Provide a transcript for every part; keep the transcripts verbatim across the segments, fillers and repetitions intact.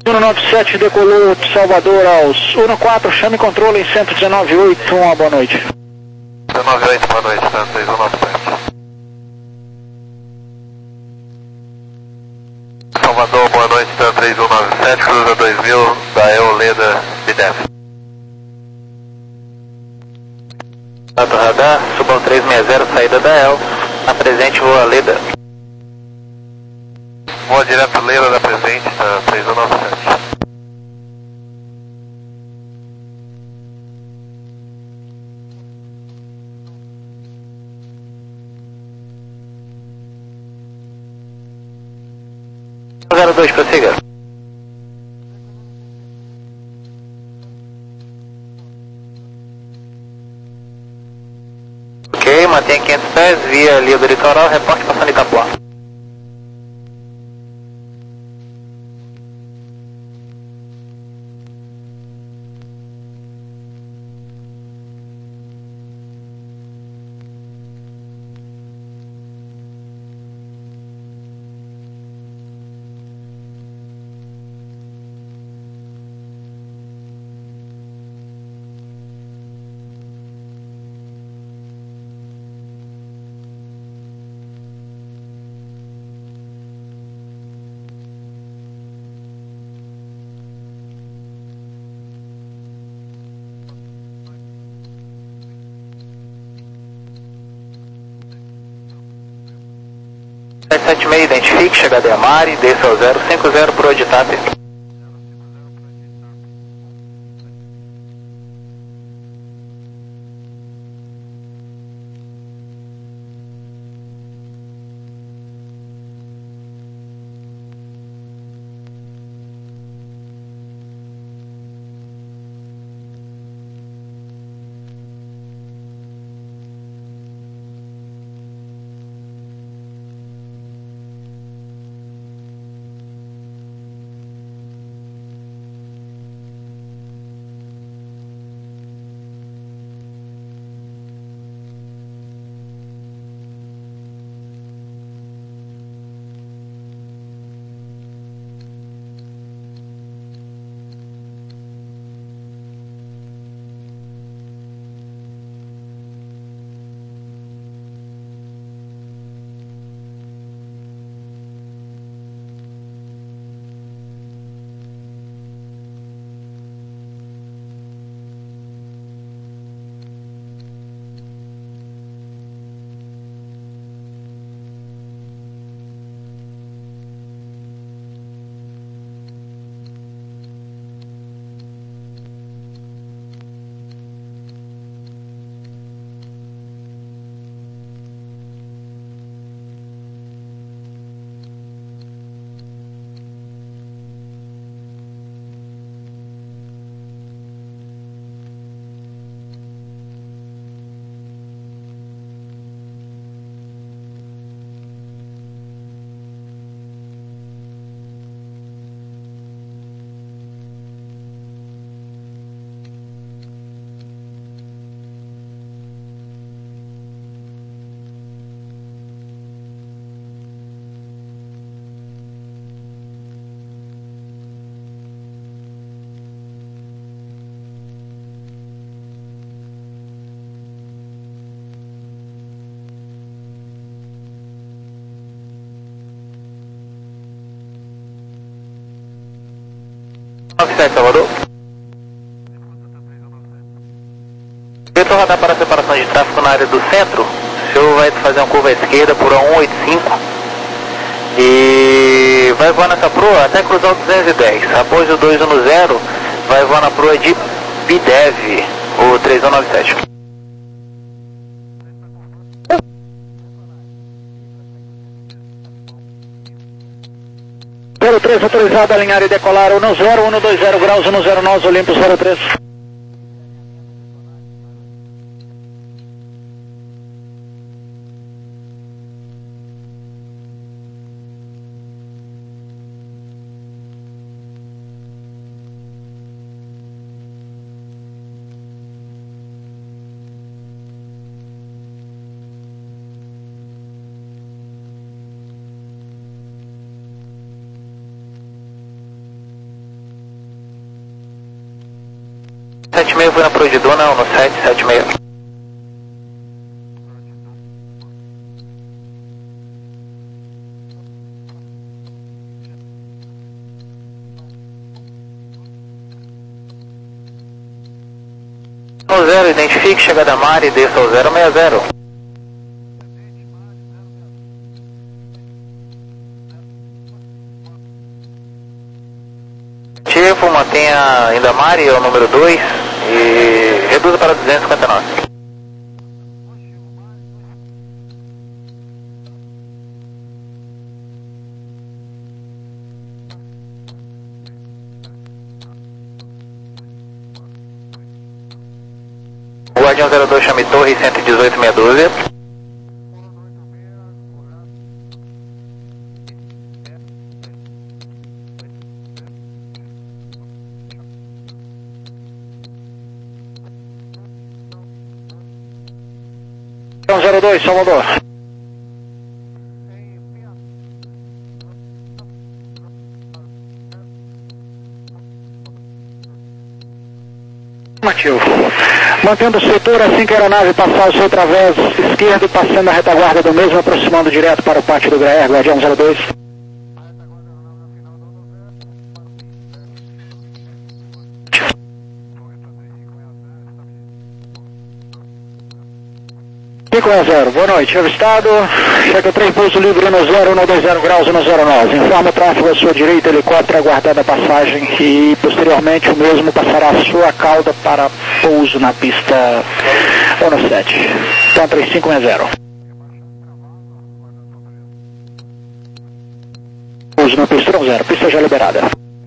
um nove sete decolou de Salvador aos um quatro, chame controle em cento e dezenove ponto oito, uma boa noite. dezenove ponto oito, boa noite, tá? três um nove sete. Salvador, boa noite, tá? três um nove sete, cruza dois mil, da Eoleda Bidef. Tato radar, subam três seis zero, saída da El, na presente voa Leda. Voa direto Leda da presente, tá? três um nove sete. zero dois, prossiga. Ok, mantenha quinhentos pés, via linha do litoral, reporte passando Itapuã. sete sete seis, identifique, chegada a Mari, desça ao zero cinco zero por Oditap. nove sete, Salvador. Vitor, radar para separação de tráfego na área do centro. O senhor vai fazer uma curva à esquerda por A cento e oitenta e cinco e vai voar nessa proa até cruzar o duzentos e dez. Após o dois um zero, vai voar na proa de Bidev, o três um nove sete. zero três autorizado a alinhar e decolar um zero, um dois zero graus, um zero nós, Olympus zero três. sete e meio foi na Pro de Duna, no sete, sete e meio. Zero, identifique, chegada a Mari, desça ao zero seis zero. Ativo, mantenha ainda Mari, é o número dois, e reduza para duzentos e cinquenta e nove. Guardião zero dois, chame Torre, cento e dezoito, meia dúzia. zero dois, Salvador. Ativo. Mantendo o setor assim que a aeronave passar o seu través esquerdo, passando a retaguarda do mesmo, aproximando direto para o pátio do Graer, Guardião zero dois. cinco a zero, boa noite, avistado, chega três pouso livre no zero, no dois zero graus e no zero nove, informa o tráfego à sua direita, helicóptero aguardando a passagem e posteriormente o mesmo passará a sua cauda para pouso na pista ONU sete, então três cinco a zero. Pouso na pista ONU zero, pista já liberada.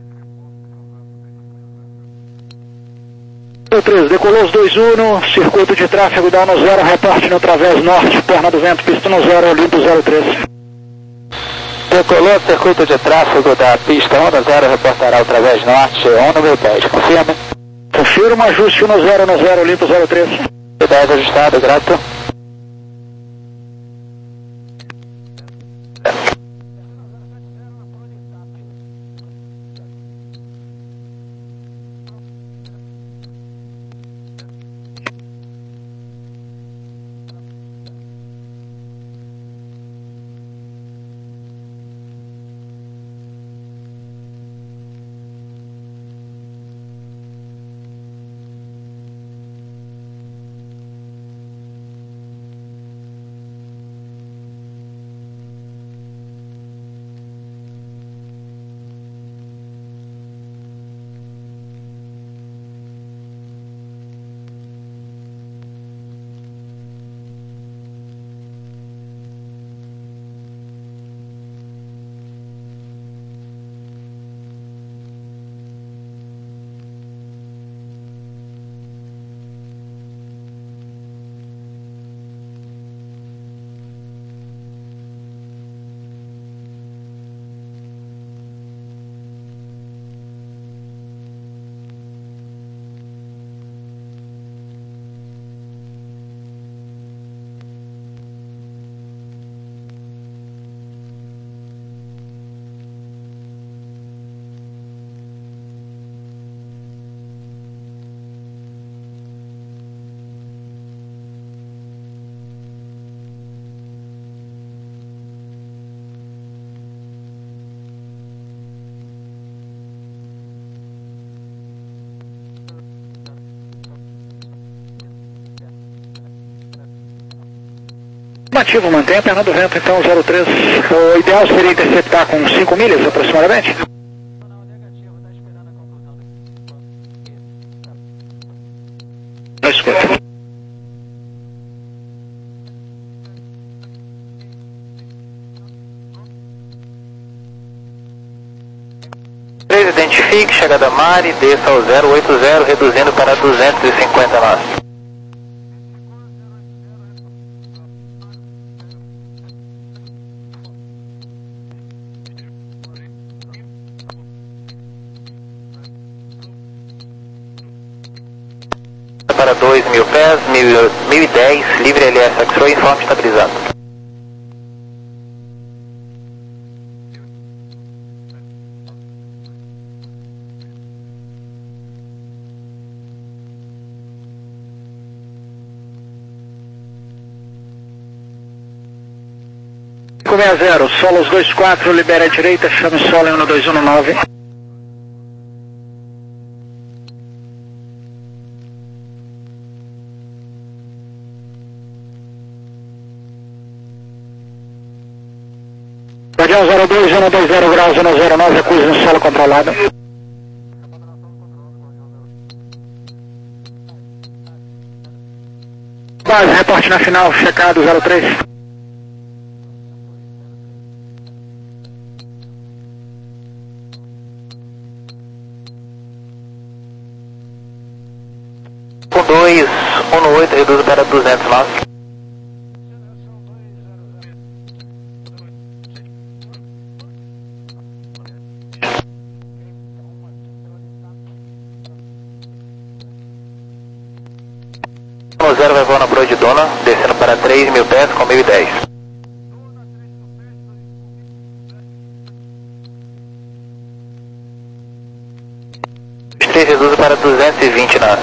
três, decolou os dois uno, circuito de tráfego da ONU zero, reporte no través norte, perna do vento, pista no zero, limpo zero três. Decolou o circuito de tráfego da pista ONU zero, reportará o través norte, ONU mil dez, confirma. Confirma, ajuste no zero, no zero, limpo zero três. dez ajustado, grato. Ativo, mantenha a perna do vento, então zero três. O ideal seria interceptar com cinco milhas aproximadamente? Não escuta. três, identifique, chegada a Mari, desça ao zero oito zero, reduzindo para duzentos e cinquenta e nove. Para dois mil pés, mil e dez, livre L S X-Ray, informe estabilizado. cinco seis zero, Solos dois quatro, libera a direita, chame solo em um dois um nove. Guardião zero dois, um dois zero graus, um zero nove, acusa no solo controlado. Base, reporte na final, checado zero três. um dois um oito, reduz para duzentos e nove. um zero vai voar na proa de Dona, descendo para três mil pés com mil e dez. três reduz para duzentos e vinte na...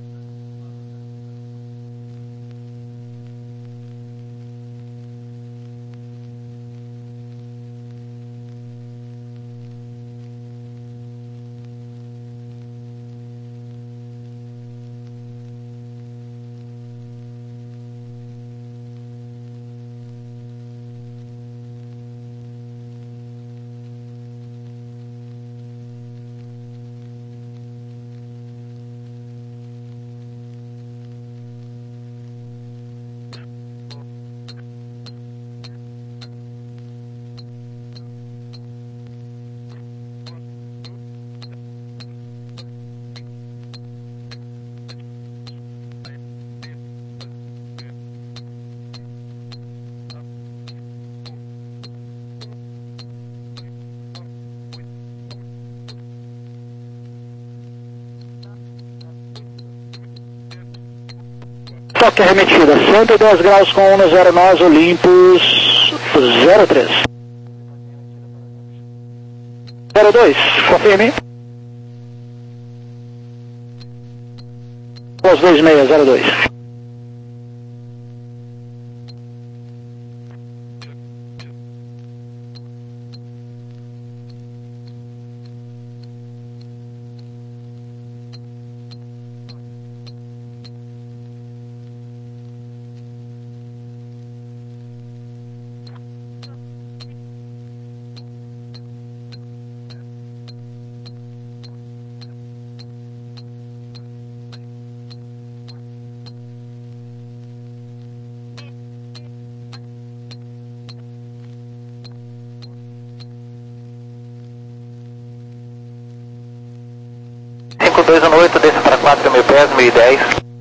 Toque arremetida, cento e dois graus com um zero nove, Olympus zero três. zero dois, confirme. Os dois seis zero dois. cinco dois um oito, desce para quatro mil pés, mil e dez.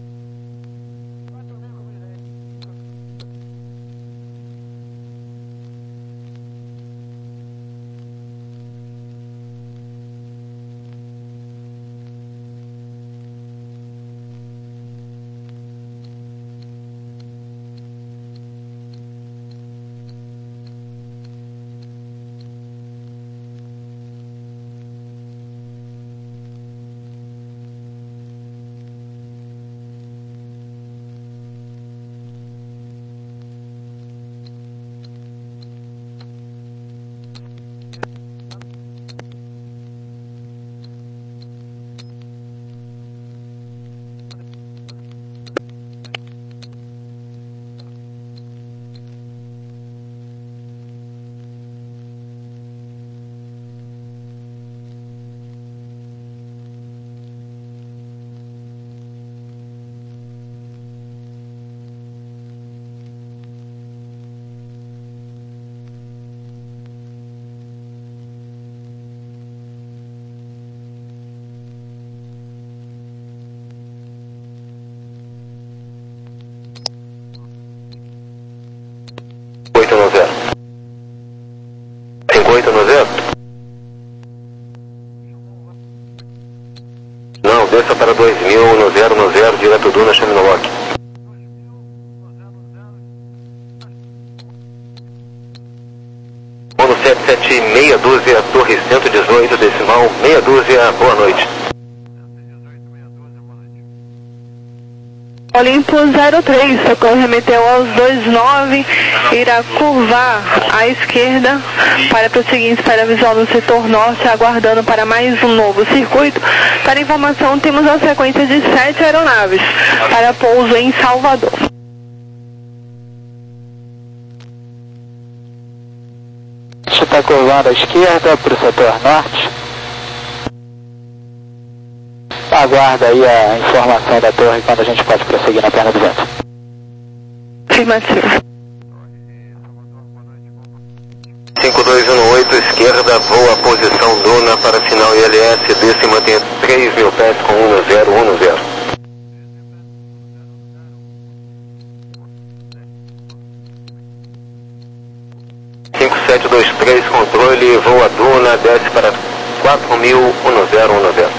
cinco oito no zero. Não, desça para dois mil no zero no zero, direto do na chame no lock. Mono sete sete meia dúzia, torre cento e dezoito, decimal meia dúzia, boa noite. Olimpo zero três, socorro remeteu aos dois nove, irá curvar à esquerda para prosseguir em espera visual no setor norte, aguardando para mais um novo circuito. Para informação, temos a sequência de sete aeronaves para pouso em Salvador. Está curvando à esquerda para o setor norte. Aguarda aí a informação da torre quando a gente pode prosseguir na perna do vento. Afirmativo. cinco dois um oito, esquerda, voa posição Duna para sinal I L S, desce e mantém três mil pés com um zero um zero. cinco sete dois três, controle, voa Duna, desce para quatro mil, um zero um zero.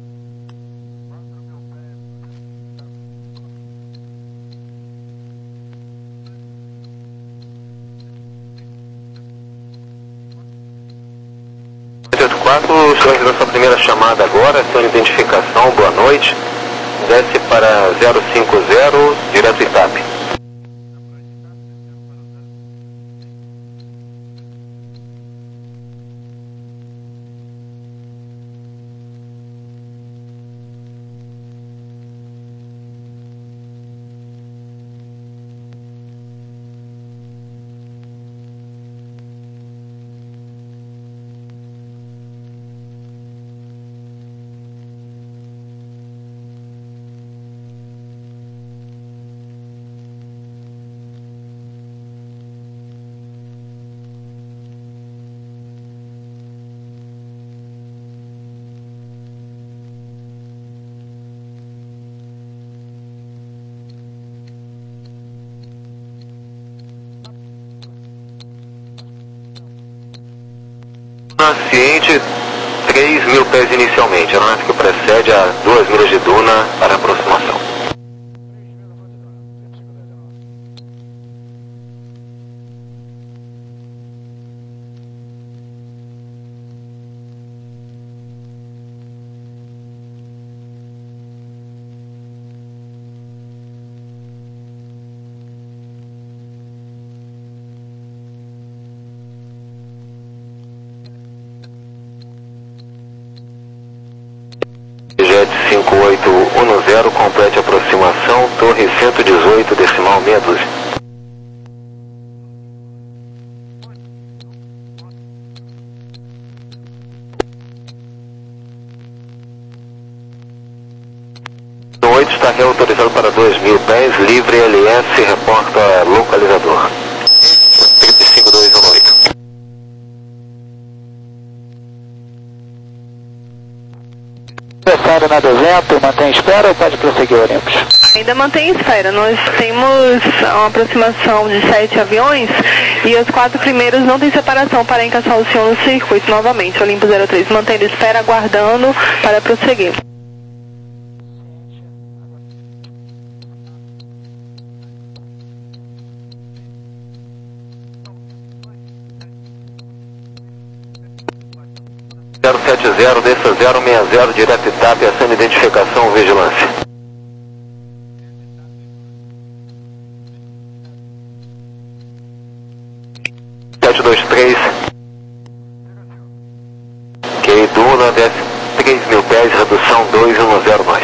Estou realizando sua primeira chamada agora, sua identificação, boa noite. Desce para zero cinco zero, direto Itape. Ciente, três mil pés inicialmente, a aeronave que precede a duas milhas de Duna para aproximação. cinco oito um zero, complete aproximação, torre cento e dezoito, decimal meia dúzia. oito está reautorizado para dois mil pés, livre L S, reporta localizador. trinta e cinco dois um oito. Pressão na do vento, mantém espera ou pode prosseguir, Olympus? Ainda mantém espera. Nós temos uma aproximação de sete aviões e os quatro primeiros não tem separação para encaixar o senhor no circuito novamente. Olimpo zero três, mantendo espera, aguardando para prosseguir. zero sete zero, desça zero seis zero, direto Itape, ação de identificação, vigilância. sete dois três. Ok, Duna, desce três mil pés, redução dois um zero mais.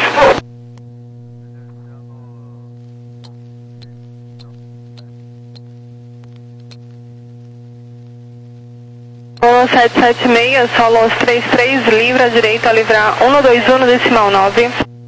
sete sete seis, Solos três três, livra direito a livrar um dois um, decimal nove.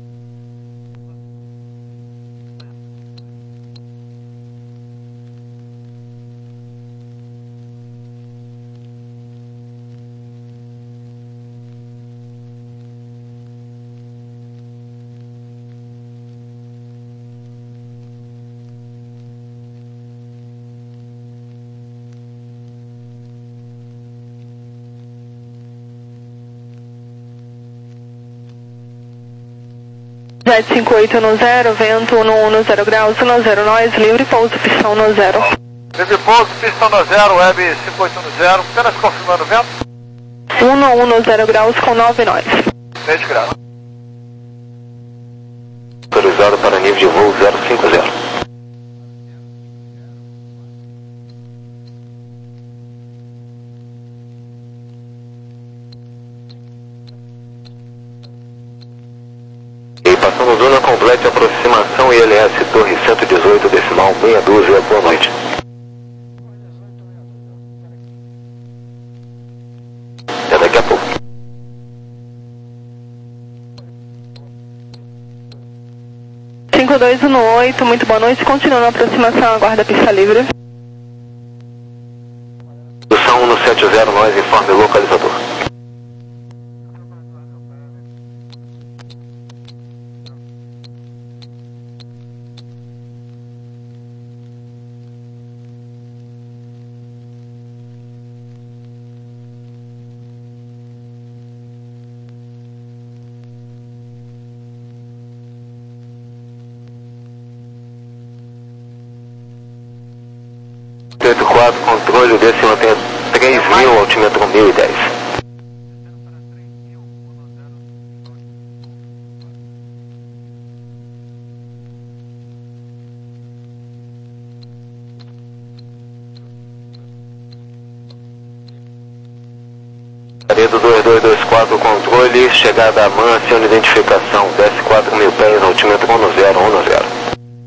Jet cinco oito um zero, vento um zero graus, um zero nós, livre pouso, pistão um zero. Livre pouso, pistão um zero, web cinco oito um zero, apenas confirmando o vento. um zero graus com nove nós. dez graus. Autorizado para nível de voo zero cinco zero. E passando zona completa, aproximação I L S Torre cento e dezoito, decimal meia dúzia, boa noite. Até daqui a pouco. cinco dois um oito, muito boa noite. Continuando a aproximação, aguarda a pista livre. Condução um no sete zero, nós informe o localizador. oito quatro, controle, desce e mantém três mil, altímetro mil e dez. Paredo dois dois dois quatro, controle, chegada a man, sem identificação, desce quatro mil pés, altímetro um zero um zero.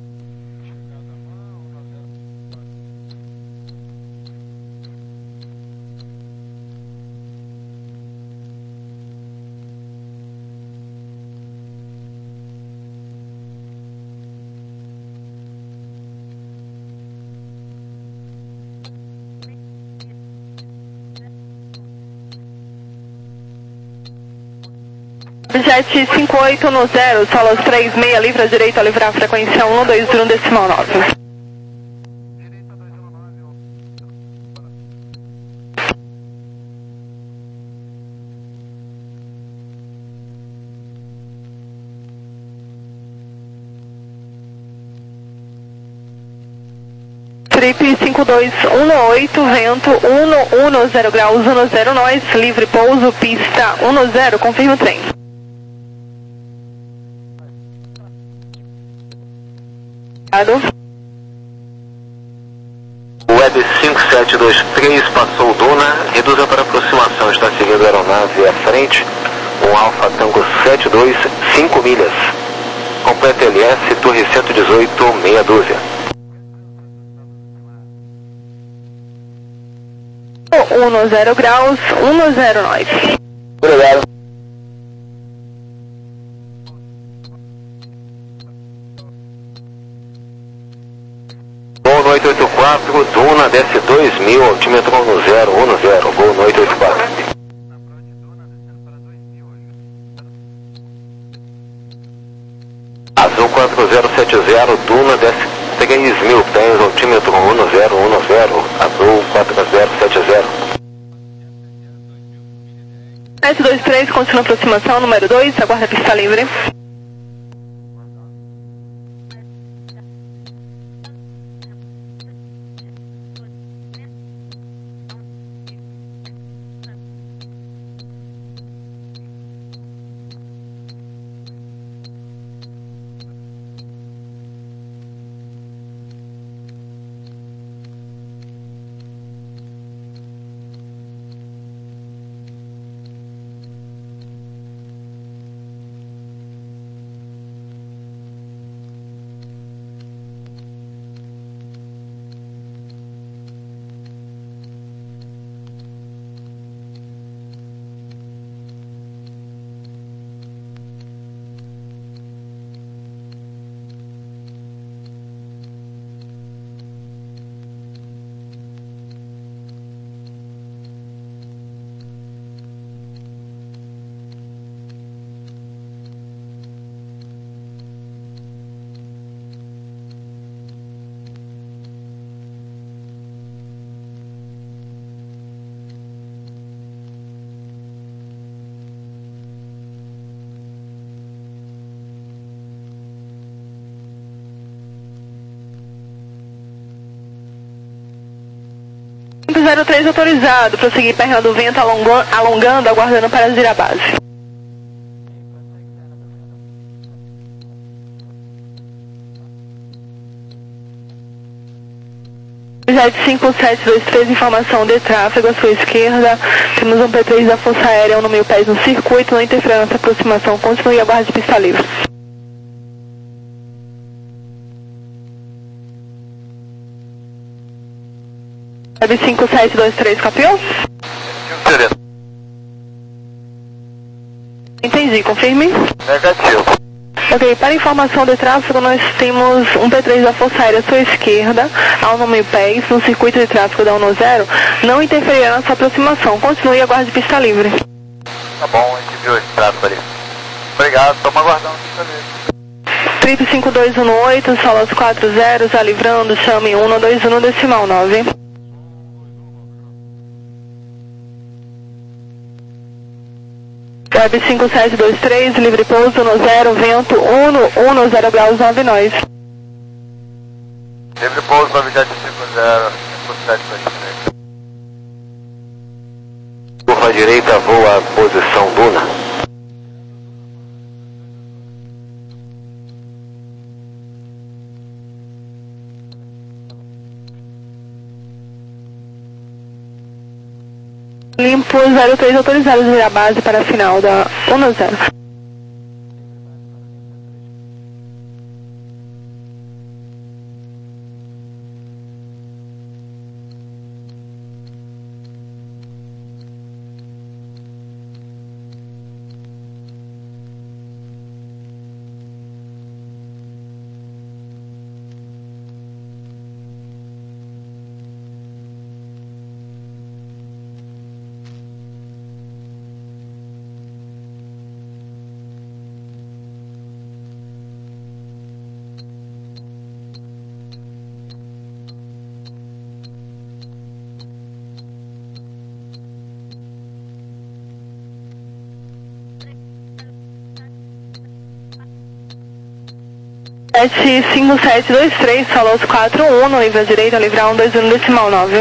Jet cinco oito no zero, solos três seis, livre à direita, livrar a frequência um dois um decimal nove. Trip cinco dois um oito, vento um um zero graus, um zero nós, livre pouso, pista um zero, confirma o trem. Web cinco sete dois três passou Duna, reduza para aproximação, está seguindo a aeronave à frente, um Alfa Tango sete dois, cinco milhas. Completa L S, Torre cento e dezoito, meia dúzia. um zero graus, um zero nós. Obrigado. Voo no oito oito quatro, Duna, desce dois mil, altímetro um zero um zero, voo no oito oito quatro. Azul quatro zero sete zero, Duna, desce três mil pés, altímetro um zero um zero, Azul quatro zero sete zero. S dois três, continua a aproximação, número dois, aguarda a pista livre. zero três autorizado, prosseguir perna do vento, alongando, alongando, aguardando para girar a base. Jet cinco sete dois três, informação de tráfego à sua esquerda. Temos um P três da Força Aérea, um no mil pés no circuito, não interferência, aproximação, continue a guarda de pista livre. Web cinco sete dois três, copiou? Entendi, confirme. Negativo. Ok, para informação de tráfego, nós temos um P três da Força Aérea à sua esquerda, ao nome pés, no circuito de tráfego da um zero, não interferirá na sua aproximação. Continue a guarda de pista livre. Tá bom, a gente viu esse tráfego ali. Obrigado, estamos aguardando a pista livre. Trip cinco dois um oito, solas quatro zeros, a livrando, chame um dois um decimal nove. Web cinco sete dois três, livre pouso no zero, vento um no zero graus nove nós. Livre pouso para Jet cinco zero, cinco sete dois três. Curva direita, voa posição Duna. Limpo zero três autorizado de virar base para a final da um zero. sete cinco sete dois três, solos quatro um, no livre à direita, livrar um dois um decimal nove.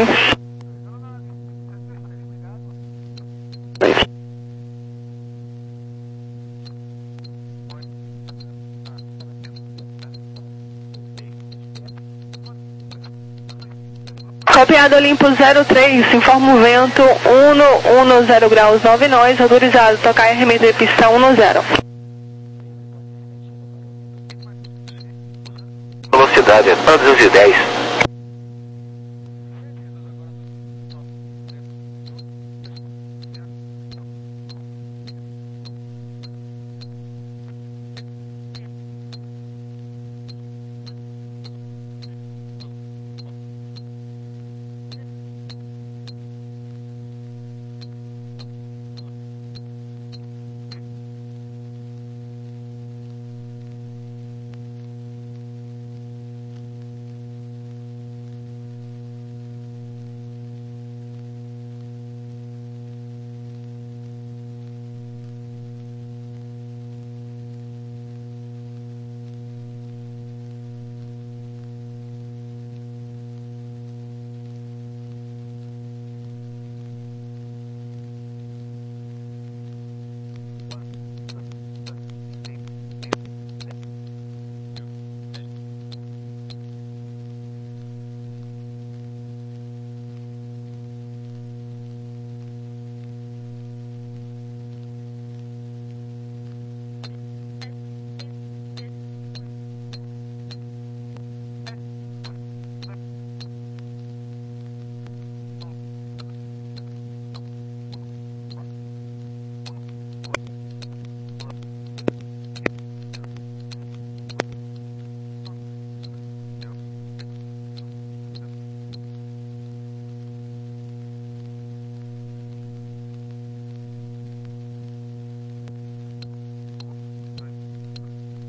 Copiado limpo zero três, informa o vento um no zero graus nove nós, autorizado tocar R M de pista um zero. Velocidade é duzentos e dez.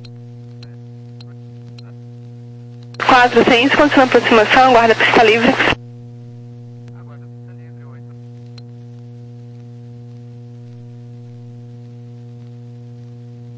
quatrocentos, continua a aproximação, guarda a pista livre.